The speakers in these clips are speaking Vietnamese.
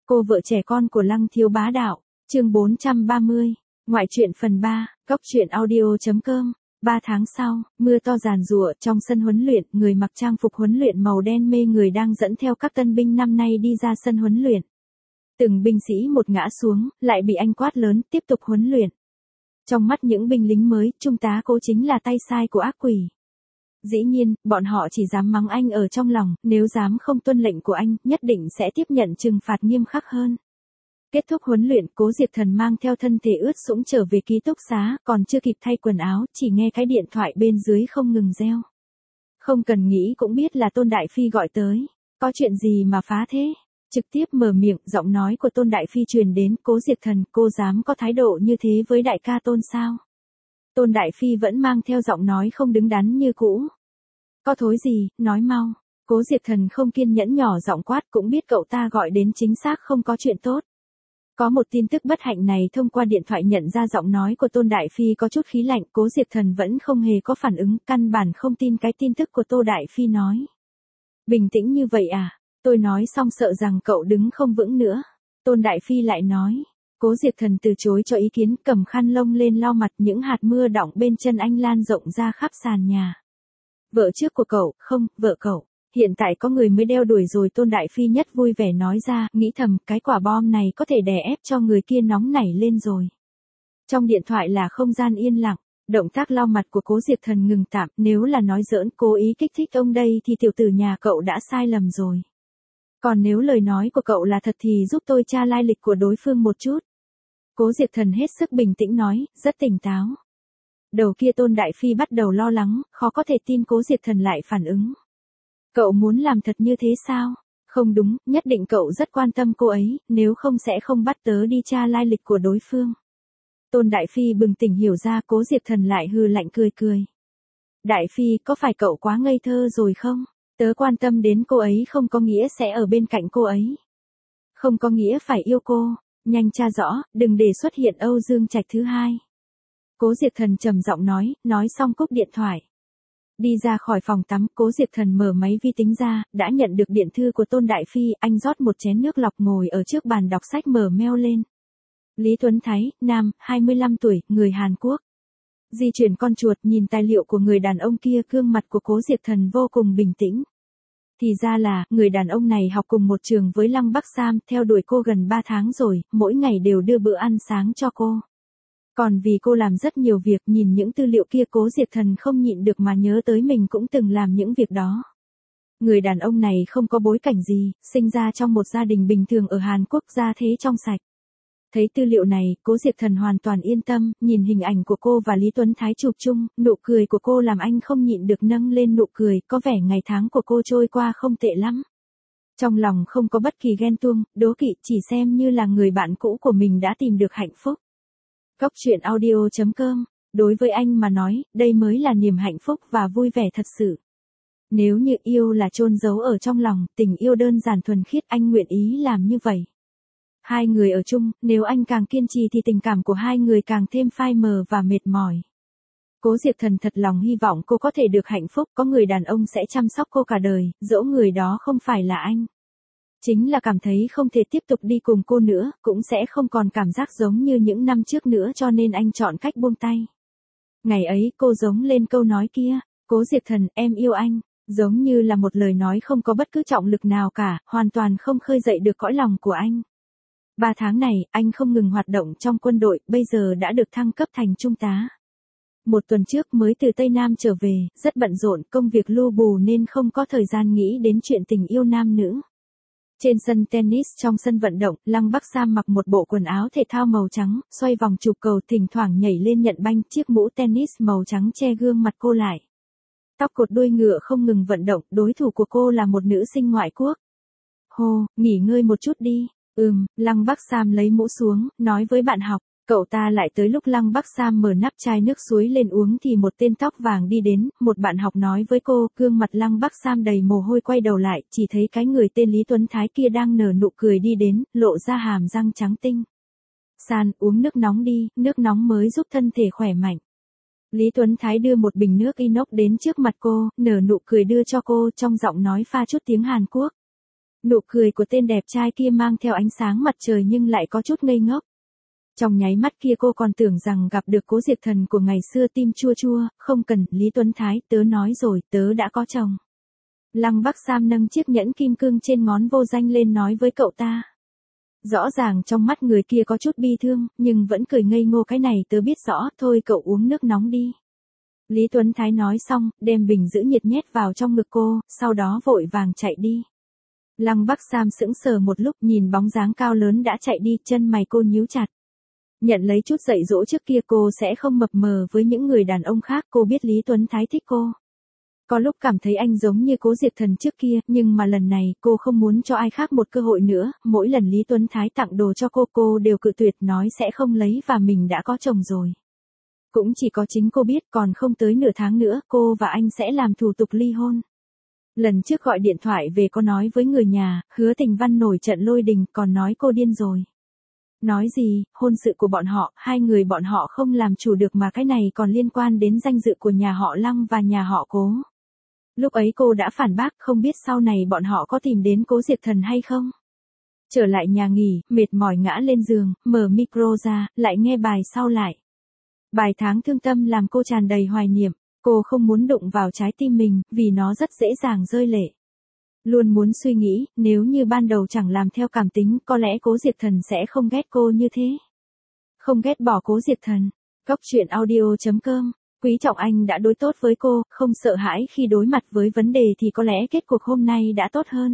Cô vợ trẻ con của Lăng Thiếu Bá Đạo, chương 430, ngoại truyện phần 3, goctruyện.audio.com. 3 tháng sau, mưa to giàn giụa trong sân huấn luyện, người mặc trang phục huấn luyện màu đen mê người đang dẫn theo các tân binh năm nay đi ra sân huấn luyện. Từng binh sĩ một ngã xuống, lại bị anh quát lớn, tiếp tục huấn luyện. Trong mắt những binh lính mới, trung tá Cố chính là tay sai của ác quỷ. Dĩ nhiên, bọn họ chỉ dám mắng anh ở trong lòng, nếu dám không tuân lệnh của anh, nhất định sẽ tiếp nhận trừng phạt nghiêm khắc hơn. Kết thúc huấn luyện, Cố Diệp Thần mang theo thân thể ướt sũng trở về ký túc xá, còn chưa kịp thay quần áo, chỉ nghe cái điện thoại bên dưới không ngừng reo. Không cần nghĩ cũng biết là Tôn Đại Phi gọi tới. Có chuyện gì mà phá thế? Trực tiếp mở miệng, giọng nói của Tôn Đại Phi truyền đến, Cố Diệp Thần, cô dám có thái độ như thế với đại ca Tôn sao? Tôn Đại Phi vẫn mang theo giọng nói không đứng đắn như cũ. Có thối gì, nói mau. Cố Diệp Thần không kiên nhẫn nhỏ giọng quát, cũng biết cậu ta gọi đến chính xác không có chuyện tốt. Có một tin tức bất hạnh này thông qua điện thoại nhận ra giọng nói của Tôn Đại Phi có chút khí lạnh, Cố Diệp Thần vẫn không hề có phản ứng, căn bản không tin cái tin tức của Tô Đại Phi nói. Bình tĩnh như vậy à? Tôi nói xong sợ rằng cậu đứng không vững nữa. Tôn Đại Phi lại nói. Cố Diệp Thần từ chối cho ý kiến, cầm khăn lông lên lau mặt, những hạt mưa đọng bên chân anh lan rộng ra khắp sàn nhà. Vợ trước của cậu, không, vợ cậu. Hiện tại có người mới đeo đuổi rồi, Tôn Đại Phi nhất vui vẻ nói ra, nghĩ thầm, cái quả bom này có thể đè ép cho người kia nóng nảy lên rồi. Trong điện thoại là không gian yên lặng, động tác lau mặt của Cố Diệp Thần ngừng tạm, nếu là nói giỡn, cố ý kích thích ông đây thì tiểu tử nhà cậu đã sai lầm rồi. Còn nếu lời nói của cậu là thật thì giúp tôi tra lai lịch của đối phương một chút. Cố Diệp Thần hết sức bình tĩnh nói, rất tỉnh táo. Đầu kia Tôn Đại Phi bắt đầu lo lắng, khó có thể tin Cố Diệp Thần lại phản ứng. Cậu muốn làm thật như thế sao? Không đúng, nhất định cậu rất quan tâm cô ấy, nếu không sẽ không bắt tớ đi tra lai lịch của đối phương. Tôn Đại Phi bừng tỉnh hiểu ra, Cố Diệp Thần lại hừ lạnh cười cười. Đại Phi, có phải cậu quá ngây thơ rồi không? Tớ quan tâm đến cô ấy không có nghĩa sẽ ở bên cạnh cô ấy. Không có nghĩa phải yêu cô, nhanh tra rõ, đừng để xuất hiện Âu Dương Trạch thứ hai. Cố Diệp Thần trầm giọng nói xong cúp điện thoại. Đi ra khỏi phòng tắm, Cố Diệp Thần mở máy vi tính ra, đã nhận được điện thư của Tôn Đại Phi, anh rót một chén nước lọc ngồi ở trước bàn đọc sách mở mail lên. Lý Tuấn Thái, nam, 25 tuổi, người Hàn Quốc. Di chuyển con chuột, nhìn tài liệu của người đàn ông kia, gương mặt của Cố Diệp Thần vô cùng bình tĩnh. Thì ra là, người đàn ông này học cùng một trường với Lăng Bắc Sam, theo đuổi cô gần 3 tháng rồi, mỗi ngày đều đưa bữa ăn sáng cho cô. Còn vì cô làm rất nhiều việc, nhìn những tư liệu kia Cố Diệp Thần không nhịn được mà nhớ tới mình cũng từng làm những việc đó. Người đàn ông này không có bối cảnh gì, sinh ra trong một gia đình bình thường ở Hàn Quốc, gia thế trong sạch. Thấy tư liệu này, Cố Diệp Thần hoàn toàn yên tâm, nhìn hình ảnh của cô và Lý Tuấn Thái chụp chung, nụ cười của cô làm anh không nhịn được nâng lên nụ cười, có vẻ ngày tháng của cô trôi qua không tệ lắm. Trong lòng không có bất kỳ ghen tuông, đố kỵ, chỉ xem như là người bạn cũ của mình đã tìm được hạnh phúc. Goctruyện.audio.com. Đối với anh mà nói, đây mới là niềm hạnh phúc và vui vẻ thật sự. Nếu như yêu là chôn giấu ở trong lòng, tình yêu đơn giản thuần khiết, anh nguyện ý làm như vậy. Hai người ở chung, nếu anh càng kiên trì thì tình cảm của hai người càng thêm phai mờ và mệt mỏi. Cố Diệp Thần thật lòng hy vọng cô có thể được hạnh phúc, có người đàn ông sẽ chăm sóc cô cả đời, dẫu người đó không phải là anh. Chính là cảm thấy không thể tiếp tục đi cùng cô nữa, cũng sẽ không còn cảm giác giống như những năm trước nữa, cho nên anh chọn cách buông tay. Ngày ấy cô giống lên câu nói kia, Cố Diệp Thần, em yêu anh, giống như là một lời nói không có bất cứ trọng lực nào cả, hoàn toàn không khơi dậy được cõi lòng của anh. 3 tháng này, anh không ngừng hoạt động trong quân đội, bây giờ đã được thăng cấp thành trung tá. Một tuần trước mới từ Tây Nam trở về, rất bận rộn, công việc lu bù nên không có thời gian nghĩ đến chuyện tình yêu nam nữ. Trên sân tennis trong sân vận động, Lăng Bắc Sam mặc một bộ quần áo thể thao màu trắng, xoay vòng chụp cầu, thỉnh thoảng nhảy lên nhận banh, chiếc mũ tennis màu trắng che gương mặt cô lại. Tóc cột đuôi ngựa không ngừng vận động, đối thủ của cô là một nữ sinh ngoại quốc. Hô, nghỉ ngơi một chút đi. Lăng Bắc Sam lấy mũ xuống, nói với bạn học. Cậu ta lại tới lúc Lăng Bắc Sam mở nắp chai nước suối lên uống thì một tên tóc vàng đi đến, một bạn học nói với cô, gương mặt Lăng Bắc Sam đầy mồ hôi quay đầu lại, chỉ thấy cái người tên Lý Tuấn Thái kia đang nở nụ cười đi đến, lộ ra hàm răng trắng tinh. San, uống nước nóng đi, nước nóng mới giúp thân thể khỏe mạnh. Lý Tuấn Thái đưa một bình nước inox đến trước mặt cô, nở nụ cười đưa cho cô, trong giọng nói pha chút tiếng Hàn Quốc. Nụ cười của tên đẹp trai kia mang theo ánh sáng mặt trời nhưng lại có chút ngây ngốc. Trong nháy mắt kia cô còn tưởng rằng gặp được Cố Diệp Thần của ngày xưa, tim chua chua, không cần, Lý Tuấn Thái, tớ nói rồi, tớ đã có chồng. Lăng Bắc Sam nâng chiếc nhẫn kim cương trên ngón vô danh lên nói với cậu ta. Rõ ràng trong mắt người kia có chút bi thương, nhưng vẫn cười ngây ngô, cái này tớ biết rõ, thôi cậu uống nước nóng đi. Lý Tuấn Thái nói xong, đem bình giữ nhiệt nhét vào trong ngực cô, sau đó vội vàng chạy đi. Lăng Bắc Sam sững sờ một lúc, nhìn bóng dáng cao lớn đã chạy đi, chân mày cô nhíu chặt. Nhận lấy chút dạy dỗ trước kia cô sẽ không mập mờ với những người đàn ông khác, cô biết Lý Tuấn Thái thích cô. Có lúc cảm thấy anh giống như Cố Diệp Thần trước kia, nhưng mà lần này cô không muốn cho ai khác một cơ hội nữa, mỗi lần Lý Tuấn Thái tặng đồ cho cô đều cự tuyệt, nói sẽ không lấy và mình đã có chồng rồi. Cũng chỉ có chính cô biết, còn không tới nửa tháng nữa cô và anh sẽ làm thủ tục ly hôn. Lần trước gọi điện thoại về có nói với người nhà, Hứa Tình Văn nổi trận lôi đình, còn nói cô điên rồi. Nói gì, hôn sự của bọn họ, hai người bọn họ không làm chủ được mà cái này còn liên quan đến danh dự của nhà họ Lăng và nhà họ Cố. Lúc ấy cô đã phản bác, không biết sau này bọn họ có tìm đến Cố Diệp Thần hay không. Trở lại nhà nghỉ, mệt mỏi ngã lên giường, mở micro ra, lại nghe bài sau lại. Bài Tháng Thương Tâm làm cô tràn đầy hoài niệm, cô không muốn đụng vào trái tim mình, vì nó rất dễ dàng rơi lệ. Luôn muốn suy nghĩ, nếu như ban đầu chẳng làm theo cảm tính, có lẽ Cố Diệp Thần sẽ không ghét cô như thế. Không ghét bỏ Cố Diệp Thần. Cóc truyện audio.com. Quý trọng anh đã đối tốt với cô, không sợ hãi khi đối mặt với vấn đề thì có lẽ kết cuộc hôm nay đã tốt hơn.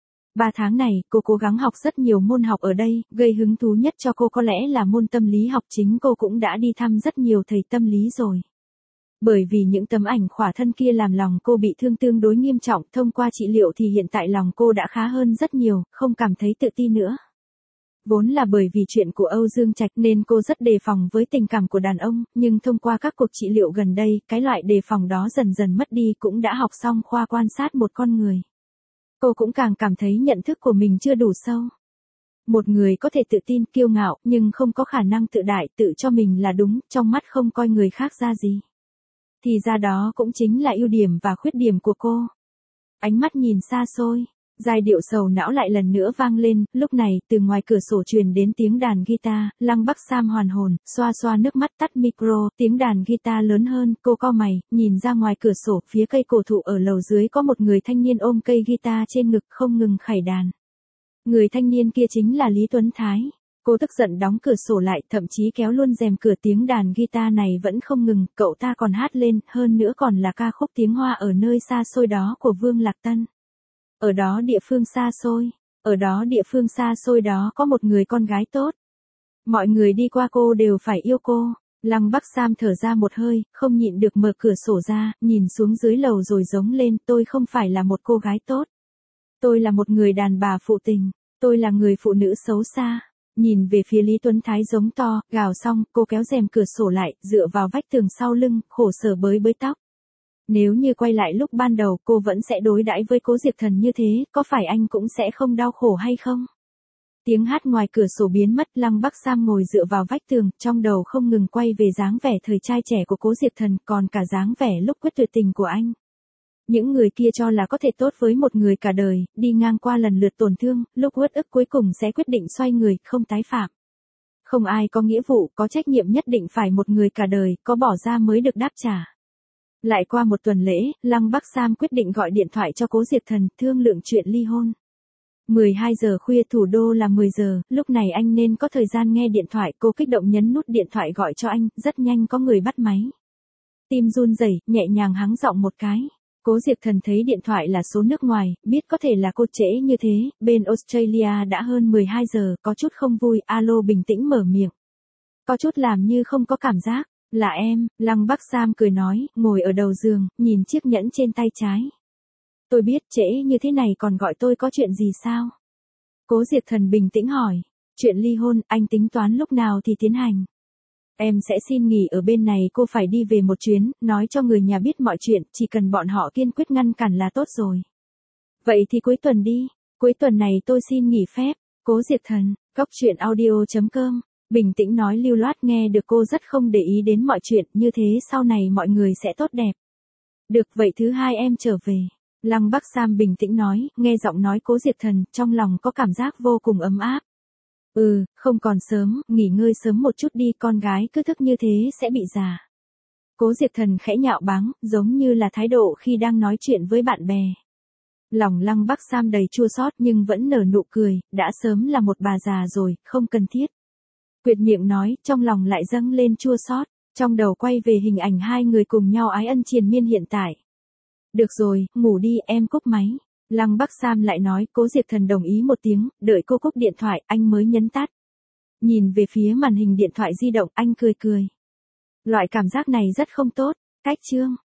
3 tháng này, cô cố gắng học rất nhiều môn học ở đây, gây hứng thú nhất cho cô có lẽ là môn tâm lý học, chính cô cũng đã đi thăm rất nhiều thầy tâm lý rồi. Bởi vì những tấm ảnh khỏa thân kia làm lòng cô bị thương tương đối nghiêm trọng, thông qua trị liệu thì hiện tại lòng cô đã khá hơn rất nhiều, không cảm thấy tự ti nữa. Vốn là bởi vì chuyện của Âu Dương Trạch nên cô rất đề phòng với tình cảm của đàn ông, nhưng thông qua các cuộc trị liệu gần đây, cái loại đề phòng đó dần dần mất đi, cũng đã học xong khoa quan sát một con người. Cô cũng càng cảm thấy nhận thức của mình chưa đủ sâu. Một người có thể tự tin, kiêu ngạo, nhưng không có khả năng tự đại, tự cho mình là đúng, trong mắt không coi người khác ra gì. Thì ra đó cũng chính là ưu điểm và khuyết điểm của cô. Ánh mắt nhìn xa xôi, giai điệu sầu não lại lần nữa vang lên, lúc này, từ ngoài cửa sổ truyền đến tiếng đàn guitar, Lăng Bắc Sam hoàn hồn, xoa xoa nước mắt tắt micro, tiếng đàn guitar lớn hơn, cô cau mày, nhìn ra ngoài cửa sổ, phía cây cổ thụ ở lầu dưới có một người thanh niên ôm cây guitar trên ngực không ngừng khải đàn. Người thanh niên kia chính là Lý Tuấn Thái. Cô tức giận đóng cửa sổ lại, thậm chí kéo luôn rèm cửa, tiếng đàn guitar này vẫn không ngừng, cậu ta còn hát lên, hơn nữa còn là ca khúc tiếng Hoa ở nơi xa xôi đó của Vương Lạc Tân. Ở đó địa phương xa xôi, ở đó địa phương xa xôi đó có một người con gái tốt. Mọi người đi qua cô đều phải yêu cô. Lăng Bắc Sam thở ra một hơi, không nhịn được mở cửa sổ ra, nhìn xuống dưới lầu rồi giống lên, tôi không phải là một cô gái tốt. Tôi là một người đàn bà phụ tình, tôi là người phụ nữ xấu xa. Nhìn về phía Lý Tuấn Thái giống to, gào xong, cô kéo rèm cửa sổ lại, dựa vào vách tường sau lưng, khổ sở bới bới tóc. Nếu như quay lại lúc ban đầu, cô vẫn sẽ đối đãi với Cố Diệp Thần như thế, có phải anh cũng sẽ không đau khổ hay không? Tiếng hát ngoài cửa sổ biến mất, Lăng Bắc Sam ngồi dựa vào vách tường, trong đầu không ngừng quay về dáng vẻ thời trai trẻ của Cố Diệp Thần, còn cả dáng vẻ lúc quyết tuyệt tình của anh. Những người kia cho là có thể tốt với một người cả đời, đi ngang qua lần lượt tổn thương, lúc uất ức cuối cùng sẽ quyết định xoay người, không tái phạm. Không ai có nghĩa vụ, có trách nhiệm nhất định phải một người cả đời, có bỏ ra mới được đáp trả. Lại qua một tuần lễ, Lăng Bắc Sam quyết định gọi điện thoại cho Cố Diệp Thần, thương lượng chuyện ly hôn. 12 giờ khuya thủ đô là 10 giờ, lúc này anh nên có thời gian nghe điện thoại, cô kích động nhấn nút điện thoại gọi cho anh, rất nhanh có người bắt máy. Tim run rẩy, nhẹ nhàng hắng giọng một cái. Cố Diệp Thần thấy điện thoại là số nước ngoài, biết có thể là cô trễ như thế, bên Australia đã hơn 12 giờ, có chút không vui, alo, bình tĩnh mở miệng. Có chút làm như không có cảm giác, là em, Lăng Bắc Sam cười nói, ngồi ở đầu giường, nhìn chiếc nhẫn trên tay trái. Tôi biết trễ như thế này còn gọi tôi có chuyện gì sao? Cố Diệp Thần bình tĩnh hỏi, chuyện ly hôn, anh tính toán lúc nào thì tiến hành? Em sẽ xin nghỉ ở bên này, cô phải đi về một chuyến, nói cho người nhà biết mọi chuyện, chỉ cần bọn họ kiên quyết ngăn cản là tốt rồi. Vậy thì cuối tuần đi, cuối tuần này tôi xin nghỉ phép. Cố Diệp Thần, cóc truyện audio.com, bình tĩnh nói lưu loát, nghe được cô rất không để ý đến mọi chuyện, như thế sau này mọi người sẽ tốt đẹp. Được, vậy thứ hai em trở về. Lăng Bắc Sam bình tĩnh nói, nghe giọng nói Cố Diệp Thần, trong lòng có cảm giác vô cùng ấm áp. Không còn sớm, nghỉ ngơi sớm một chút đi, con gái cứ thức như thế sẽ bị già. Cố Diệp Thần khẽ nhạo báng, giống như là thái độ khi đang nói chuyện với bạn bè. Lòng Lăng Bắc Sam đầy chua xót nhưng vẫn nở nụ cười, đã sớm là một bà già rồi, không cần thiết. Quyệt miệng nói, trong lòng lại dâng lên chua xót, trong đầu quay về hình ảnh hai người cùng nhau ái ân triền miên hiện tại. Được rồi, ngủ đi, em cúp máy. Lăng Bắc Sam lại nói, Cố Diệp Thần đồng ý một tiếng, đợi cô cúp điện thoại, anh mới nhấn tắt. Nhìn về phía màn hình điện thoại di động, anh cười cười. Loại cảm giác này rất không tốt. Cách chương